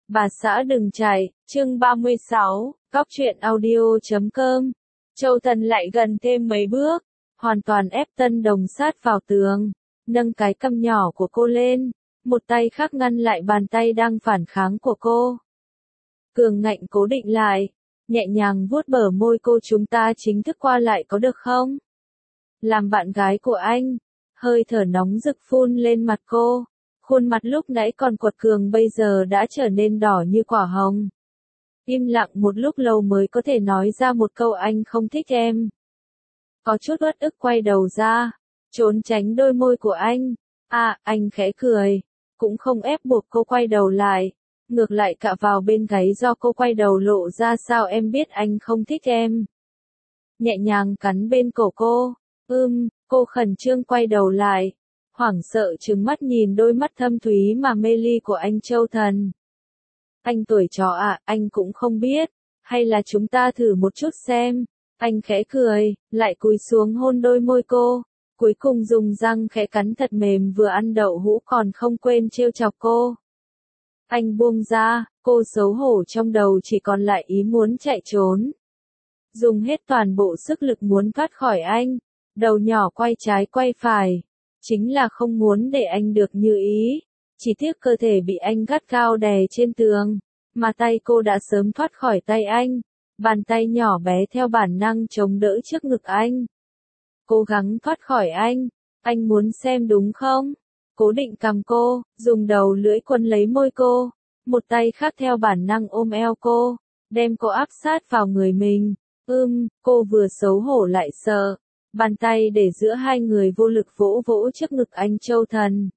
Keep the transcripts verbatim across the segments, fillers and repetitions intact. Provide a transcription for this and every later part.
Bà xã đừng chạy, chương ba mươi sáu, cóc truyện audio chấm com. Châu Thần lại gần thêm mấy bước, hoàn toàn ép Tân Đồng sát vào tường, nâng cái cằm nhỏ của cô lên, một tay khác ngăn lại bàn tay đang phản kháng của cô. Cường ngạnh cố định lại, nhẹ nhàng vuốt bờ môi cô, chúng ta chính thức qua lại có được không? Làm bạn gái của anh, hơi thở nóng rực phun lên mặt cô. Khuôn mặt lúc nãy còn quật cường bây giờ đã trở nên đỏ như quả hồng. Im lặng một lúc lâu mới có thể nói ra một câu anh không thích em. Có chút uất ức quay đầu ra, trốn tránh đôi môi của anh. À, anh khẽ cười, cũng không ép buộc cô quay đầu lại. Ngược lại cạ vào bên gáy do cô quay đầu lộ ra. Sao em biết anh không thích em? Nhẹ nhàng cắn bên cổ cô. Ưm, cô khẩn trương quay đầu lại. Hoảng sợ trừng mắt nhìn đôi mắt thâm thúy mà mê ly của anh Châu Thần. Anh tuổi trò à, anh cũng không biết. Hay là chúng ta thử một chút xem. Anh khẽ cười, lại cúi xuống hôn đôi môi cô. Cuối cùng dùng răng khẽ cắn thật mềm, vừa ăn đậu hũ còn không quên trêu chọc cô. Anh buông ra, cô xấu hổ trong đầu chỉ còn lại ý muốn chạy trốn. Dùng hết toàn bộ sức lực muốn thoát khỏi anh. Đầu nhỏ quay trái quay phải. Chính là không muốn để anh được như ý. Chỉ tiếc cơ thể bị anh gắt gao đè trên tường. Mà tay cô đã sớm thoát khỏi tay anh. Bàn tay nhỏ bé theo bản năng chống đỡ trước ngực anh. Cố gắng thoát khỏi anh. Anh muốn xem đúng không? Cố định cằm cô, dùng đầu lưỡi quấn lấy môi cô. Một tay khác theo bản năng ôm eo cô. Đem cô áp sát vào người mình. Ưm, cô vừa xấu hổ lại sợ. Bàn tay để giữa hai người vô lực vỗ vỗ trước ngực anh Châu Thần.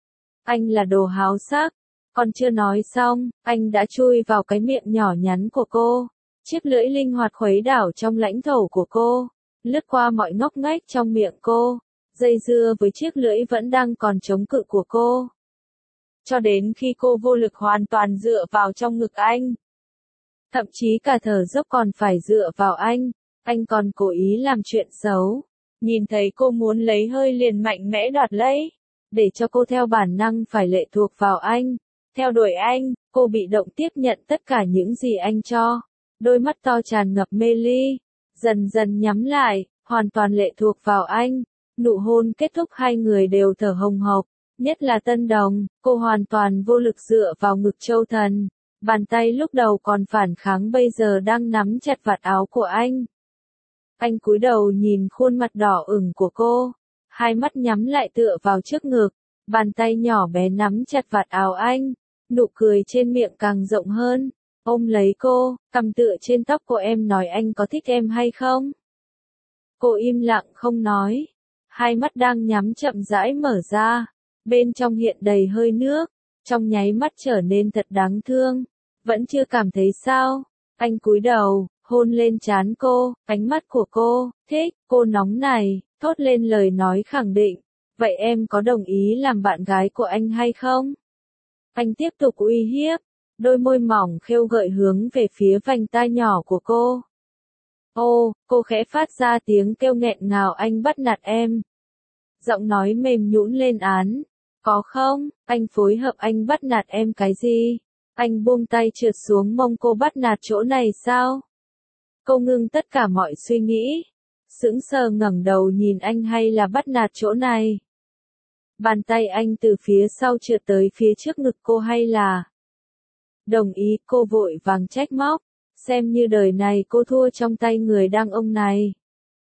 Anh là đồ háo sắc. Còn chưa nói xong, anh đã chui vào cái miệng nhỏ nhắn của cô. Chiếc lưỡi linh hoạt khuấy đảo trong lãnh thổ của cô. Lướt qua mọi ngóc ngách trong miệng cô. Dây dưa với chiếc lưỡi vẫn đang còn chống cự của cô. Cho đến khi cô vô lực hoàn toàn dựa vào trong ngực anh. Thậm chí cả thở dốc còn phải dựa vào anh. Anh còn cố ý làm chuyện xấu. Nhìn thấy cô muốn lấy hơi liền mạnh mẽ đoạt lấy. Để cho cô theo bản năng phải lệ thuộc vào anh. Theo đuổi anh, cô bị động tiếp nhận tất cả những gì anh cho. Đôi mắt to tràn ngập mê ly. Dần dần nhắm lại, hoàn toàn lệ thuộc vào anh. Nụ hôn kết thúc hai người đều thở hồng hộc. Nhất là Tân Đồng, cô hoàn toàn vô lực dựa vào ngực Châu Thần. Bàn tay lúc đầu còn phản kháng bây giờ đang nắm chặt vạt áo của anh. Anh cúi đầu nhìn khuôn mặt đỏ ửng của cô. Hai mắt nhắm lại tựa vào trước ngực. Bàn tay nhỏ bé nắm chặt vạt áo anh. Nụ cười trên miệng càng rộng hơn. Ôm lấy cô, cằm tựa trên tóc cô. Em nói anh có thích em hay không? Cô im lặng không nói. Hai mắt đang nhắm chậm rãi mở ra. Bên trong hiện đầy hơi nước. Trong nháy mắt trở nên thật đáng thương. Vẫn chưa cảm thấy sao? Anh cúi đầu, hôn lên trán cô, ánh mắt của cô, thích, cô nóng này, thốt lên lời nói khẳng định. Vậy em có đồng ý làm bạn gái của anh hay không? Anh tiếp tục uy hiếp, đôi môi mỏng khêu gợi hướng về phía vành tai nhỏ của cô. Ô, cô khẽ phát ra tiếng kêu nghẹn ngào. Anh bắt nạt em. Giọng nói mềm nhũn lên án. Có không, anh phối hợp. Anh bắt nạt em cái gì? Anh buông tay trượt xuống mông cô. Bắt nạt chỗ này sao? Cô ngưng tất cả mọi suy nghĩ. Sững sờ ngẩng đầu nhìn anh. Hay là bắt nạt chỗ này? Bàn tay anh từ phía sau trượt tới phía trước ngực cô. Hay là... Đồng ý, cô vội vàng trách móc. Xem như đời này cô thua trong tay người đàn ông này.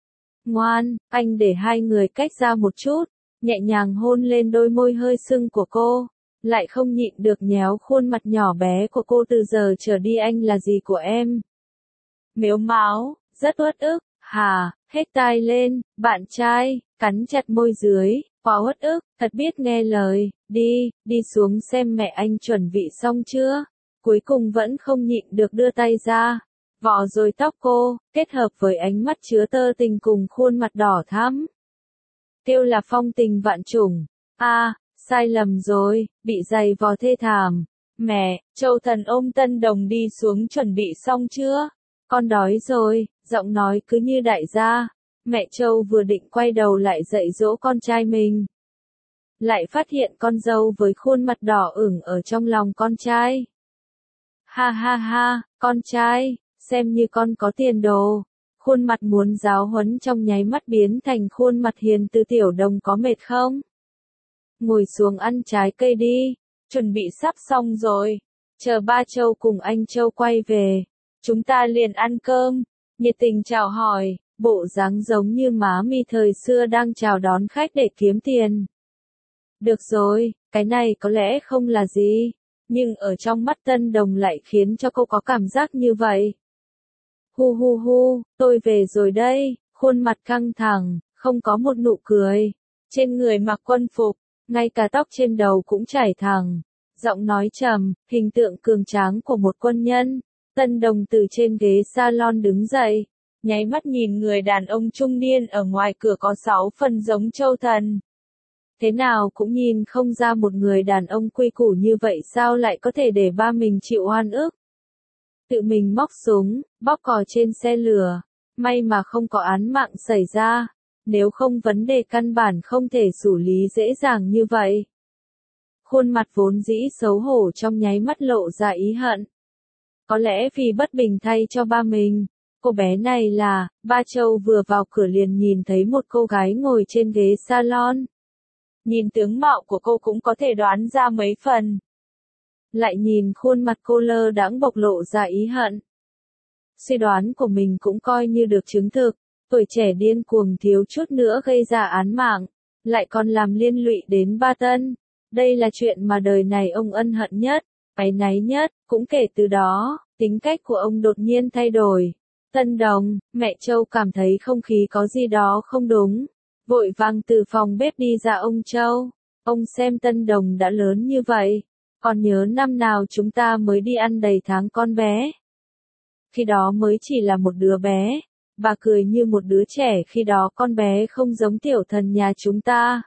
Ngoan, anh để hai người cách ra một chút. Nhẹ nhàng hôn lên đôi môi hơi sưng của cô. Lại không nhịn được nhéo khuôn mặt nhỏ bé của cô. Từ giờ trở đi anh là gì của em? Mếu máo, rất uất ức. Hà, hết tai lên, bạn trai, cắn chặt môi dưới, quá uất ức, thật biết nghe lời. Đi, đi xuống xem mẹ anh chuẩn bị xong chưa? Cuối cùng vẫn không nhịn được đưa tay ra. Vò rồi tóc cô, kết hợp với ánh mắt chứa tơ tình cùng khuôn mặt đỏ thắm. Kêu là phong tình vạn trùng. A, sai lầm rồi, bị giày vò thê thảm. Mẹ, Châu Thần ôm Tân Đồng đi xuống. Chuẩn bị xong chưa? Con đói rồi, giọng nói cứ như đại gia. Mẹ Châu vừa định quay đầu lại dạy dỗ con trai mình. Lại phát hiện con dâu với khuôn mặt đỏ ửng ở trong lòng con trai. Ha ha ha, con trai, xem như con có tiền đồ. Khuôn mặt muốn giáo huấn trong nháy mắt biến thành khuôn mặt hiền từ. Tiểu Đồng có mệt không? Ngồi xuống ăn trái cây đi, chuẩn bị sắp xong rồi. Chờ ba Châu cùng anh Châu quay về, chúng ta liền ăn cơm. Nhiệt tình chào hỏi, bộ dáng giống như má mi thời xưa đang chào đón khách để kiếm tiền. Được rồi, cái này có lẽ không là gì, nhưng ở trong mắt Tân Đồng lại khiến cho cô có cảm giác như vậy. Hu hu hu, tôi về rồi đây, khuôn mặt căng thẳng, không có một nụ cười. Trên người mặc quân phục, ngay cả tóc trên đầu cũng chải thẳng. Giọng nói trầm, hình tượng cường tráng của một quân nhân. Tân Đồng từ trên ghế salon đứng dậy, nháy mắt nhìn người đàn ông trung niên ở ngoài cửa có sáu phần giống Châu Thần. Thế nào cũng nhìn không ra một người đàn ông quy củ như vậy sao lại có thể để ba mình chịu oan ức. Tự mình móc súng, bóp cò trên xe lửa, may mà không có án mạng xảy ra, nếu không vấn đề căn bản không thể xử lý dễ dàng như vậy. Khuôn mặt vốn dĩ xấu hổ trong nháy mắt lộ ra ý hận. Có lẽ vì bất bình thay cho ba mình, cô bé này là, ba Châu vừa vào cửa liền nhìn thấy một cô gái ngồi trên ghế salon. Nhìn tướng mạo của cô cũng có thể đoán ra mấy phần. Lại nhìn khuôn mặt cô lơ đãng bộc lộ ra ý hận. Suy đoán của mình cũng coi như được chứng thực, tuổi trẻ điên cuồng thiếu chút nữa gây ra án mạng, lại còn làm liên lụy đến ba Tân. Đây là chuyện mà đời này ông ân hận nhất, áy náy nhất, cũng kể từ đó, tính cách của ông đột nhiên thay đổi. Tân Đồng, mẹ Châu cảm thấy không khí có gì đó không đúng, vội vàng từ phòng bếp đi ra. Ông Châu, ông xem Tân Đồng đã lớn như vậy, còn nhớ năm nào chúng ta mới đi ăn đầy tháng con bé. Khi đó mới chỉ là một đứa bé, bà cười như một đứa trẻ, khi đó con bé không giống Tiểu Thần nhà chúng ta.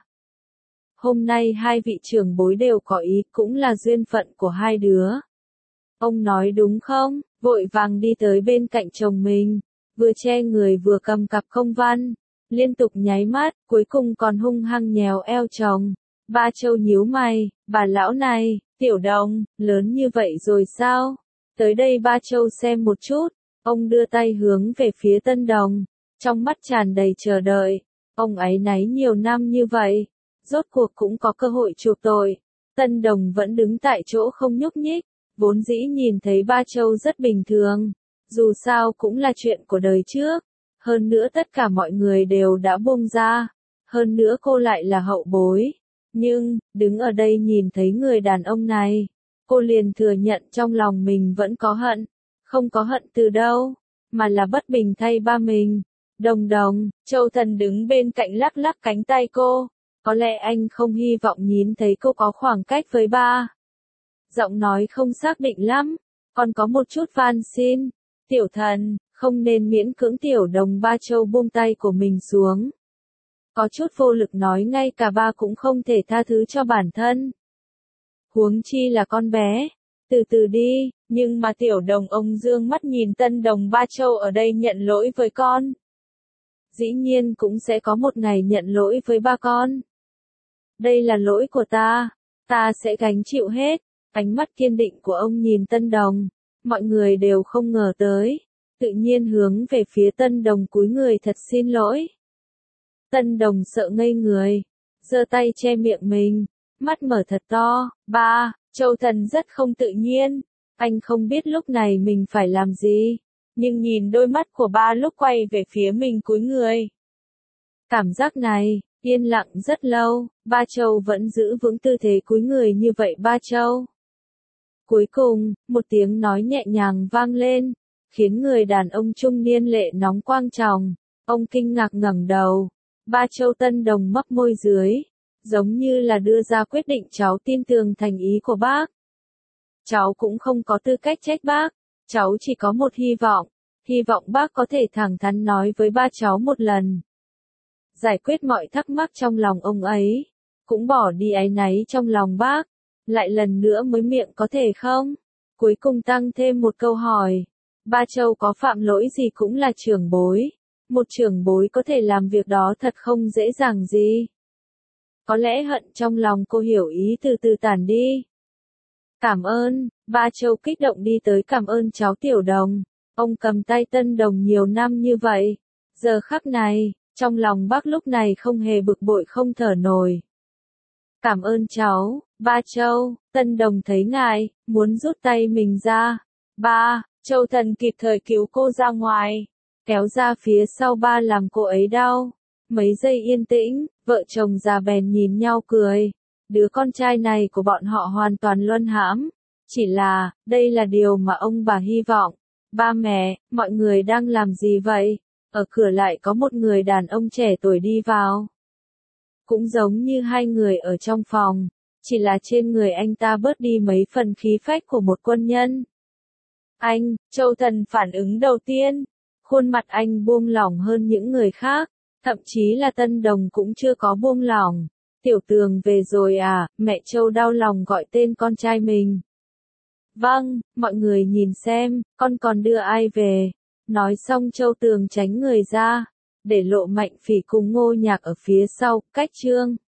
Hôm nay hai vị trưởng bối đều có ý, cũng là duyên phận của hai đứa. Ông nói đúng không? Vội vàng đi tới bên cạnh chồng mình, vừa che người vừa cầm cặp công văn, liên tục nháy mắt, cuối cùng còn hung hăng nhéo eo chồng. Ba Châu nhíu mày, bà lão này, Tiểu Đồng, lớn như vậy rồi sao? Tới đây ba Châu xem một chút, ông đưa tay hướng về phía Tân Đồng, trong mắt tràn đầy chờ đợi. Ông áy náy nhiều năm như vậy, rốt cuộc cũng có cơ hội chuộc tội. Tân Đồng vẫn đứng tại chỗ không nhúc nhích, vốn dĩ nhìn thấy ba Châu rất bình thường, dù sao cũng là chuyện của đời trước, hơn nữa tất cả mọi người đều đã buông ra, hơn nữa cô lại là hậu bối. Nhưng, đứng ở đây nhìn thấy người đàn ông này, cô liền thừa nhận trong lòng mình vẫn có hận, không có hận từ đâu, mà là bất bình thay ba mình. Đồng Đồng, Châu Thần đứng bên cạnh lắc lắc cánh tay cô, có lẽ anh không hy vọng nhìn thấy cô có khoảng cách với ba. Giọng nói không xác định lắm, còn có một chút van xin. Tiểu Thần, không nên miễn cưỡng Tiểu Đồng. Ba Châu buông tay của mình xuống, có chút vô lực nói ngay cả ba cũng không thể tha thứ cho bản thân. Huống chi là con bé, từ từ đi, nhưng mà Tiểu Đồng. Ông dương mắt nhìn Tân Đồng. Ba Châu ở đây nhận lỗi với con, dĩ nhiên cũng sẽ có một ngày nhận lỗi với ba con. Đây là lỗi của ta, ta sẽ gánh chịu hết. Ánh mắt kiên định của ông nhìn Tân Đồng, mọi người đều không ngờ tới, tự nhiên hướng về phía Tân Đồng cúi người thật xin lỗi. Tân Đồng sợ ngây người, giơ tay che miệng mình, mắt mở thật to. Ba, Châu Thần rất không tự nhiên, anh không biết lúc này mình phải làm gì, nhưng nhìn đôi mắt của ba lúc quay về phía mình cúi người. Cảm giác này, yên lặng rất lâu, ba Châu vẫn giữ vững tư thế cúi người như vậy. Ba Châu. Cuối cùng, một tiếng nói nhẹ nhàng vang lên, khiến người đàn ông trung niên lệ nóng quang tròng. Ông kinh ngạc ngẩng đầu. Ba Châu. Tân Đồng mấp môi dưới, giống như là đưa ra quyết định. Cháu tin tưởng thành ý của bác. Cháu cũng không có tư cách trách bác, cháu chỉ có một hy vọng, hy vọng bác có thể thẳng thắn nói với ba cháu một lần, giải quyết mọi thắc mắc trong lòng ông ấy, cũng bỏ đi áy náy trong lòng bác. Lại lần nữa mới miệng có thể không? Cuối cùng tăng thêm một câu hỏi. Ba Châu có phạm lỗi gì cũng là trưởng bối. Một trưởng bối có thể làm việc đó thật không dễ dàng gì. Có lẽ hận trong lòng cô hiểu ý từ từ tản đi. Cảm ơn, ba Châu kích động đi tới cảm ơn cháu Tiểu Đồng. Ông cầm tay Tân Đồng nhiều năm như vậy. Giờ khắc này, trong lòng bác lúc này không hề bực bội không thở nổi. Cảm ơn cháu, ba Châu. Tân Đồng thấy ngại, muốn rút tay mình ra. Ba, Châu Thần kịp thời cứu cô ra ngoài, kéo ra phía sau ba làm cô ấy đau. Mấy giây yên tĩnh, vợ chồng già bèn nhìn nhau cười. Đứa con trai này của bọn họ hoàn toàn luân hãm. Chỉ là, đây là điều mà ông bà hy vọng. Ba mẹ, mọi người đang làm gì vậy? Ở cửa lại có một người đàn ông trẻ tuổi đi vào. Cũng giống như hai người ở trong phòng, chỉ là trên người anh ta bớt đi mấy phần khí phách của một quân nhân. Anh, Châu Thần phản ứng đầu tiên. Khuôn mặt anh buông lỏng hơn những người khác, thậm chí là Tân Đồng cũng chưa có buông lỏng. Tiểu Tường về rồi à, mẹ Châu đau lòng gọi tên con trai mình. Vâng, mọi người nhìn xem, con còn đưa ai về. Nói xong Châu Tường tránh người ra, để Lộ Mạnh Phỉ cùng Ngô Nhạc ở phía sau, cách Trương